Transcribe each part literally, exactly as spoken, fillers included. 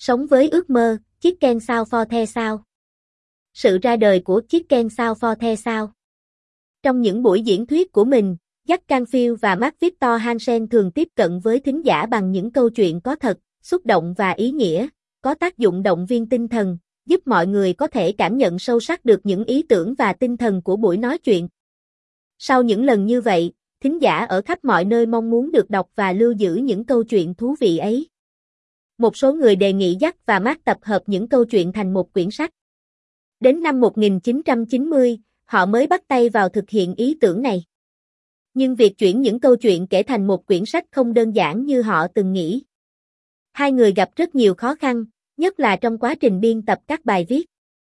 Sống với ước mơ, Chicken South for the South. Sự ra đời của Chicken South for the South. Trong những buổi diễn thuyết của mình, Jack Canfield và Mark Victor Hansen thường tiếp cận với thính giả bằng những câu chuyện có thật, xúc động và ý nghĩa, có tác dụng động viên tinh thần, giúp mọi người có thể cảm nhận sâu sắc được những ý tưởng và tinh thần của buổi nói chuyện. Sau những lần như vậy, thính giả ở khắp mọi nơi mong muốn được đọc và lưu giữ những câu chuyện thú vị ấy. Một số người đề nghị Jack và Mark tập hợp những câu chuyện thành một quyển sách. Đến năm một nghìn chín trăm chín mươi, họ mới bắt tay vào thực hiện ý tưởng này. Nhưng việc chuyển những câu chuyện kể thành một quyển sách không đơn giản như họ từng nghĩ. Hai người gặp rất nhiều khó khăn, nhất là trong quá trình biên tập các bài viết.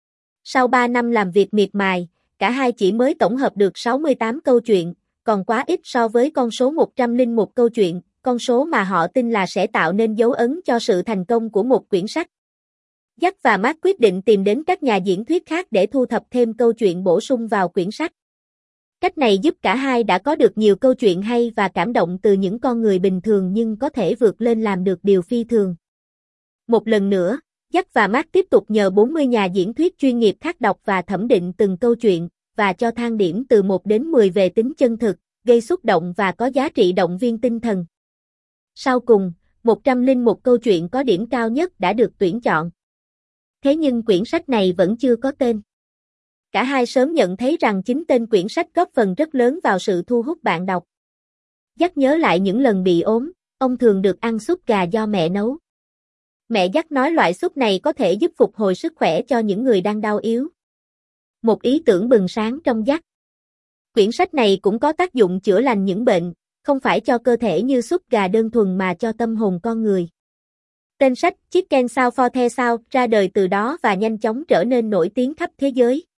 Sau ba năm làm việc miệt mài, cả hai chỉ mới tổng hợp được sáu mươi tám câu chuyện, còn quá ít so với con số một trăm lẻ một câu chuyện, con số mà họ tin là sẽ tạo nên dấu ấn cho sự thành công của một quyển sách. Jack và Mark quyết định tìm đến các nhà diễn thuyết khác để thu thập thêm câu chuyện bổ sung vào quyển sách. Cách này giúp cả hai đã có được nhiều câu chuyện hay và cảm động từ những con người bình thường nhưng có thể vượt lên làm được điều phi thường. Một lần nữa, Jack và Mark tiếp tục nhờ bốn mươi nhà diễn thuyết chuyên nghiệp khác đọc và thẩm định từng câu chuyện, và cho thang điểm từ một đến mười về tính chân thực, gây xúc động và có giá trị động viên tinh thần. Sau cùng, một trăm lẻ một câu chuyện có điểm cao nhất đã được tuyển chọn. Thế nhưng quyển sách này vẫn chưa có tên. Cả hai sớm nhận thấy rằng chính tên quyển sách góp phần rất lớn vào sự thu hút bạn đọc. Jack nhớ lại những lần bị ốm, ông thường được ăn súp gà do mẹ nấu. Mẹ Jack nói loại súp này có thể giúp phục hồi sức khỏe cho những người đang đau yếu. Một ý tưởng bừng sáng trong Jack. Quyển sách này cũng có tác dụng chữa lành những bệnh, không phải cho cơ thể như súp gà đơn thuần mà cho tâm hồn con người. Tên sách Chicken South for the South ra đời từ đó và nhanh chóng trở nên nổi tiếng khắp thế giới.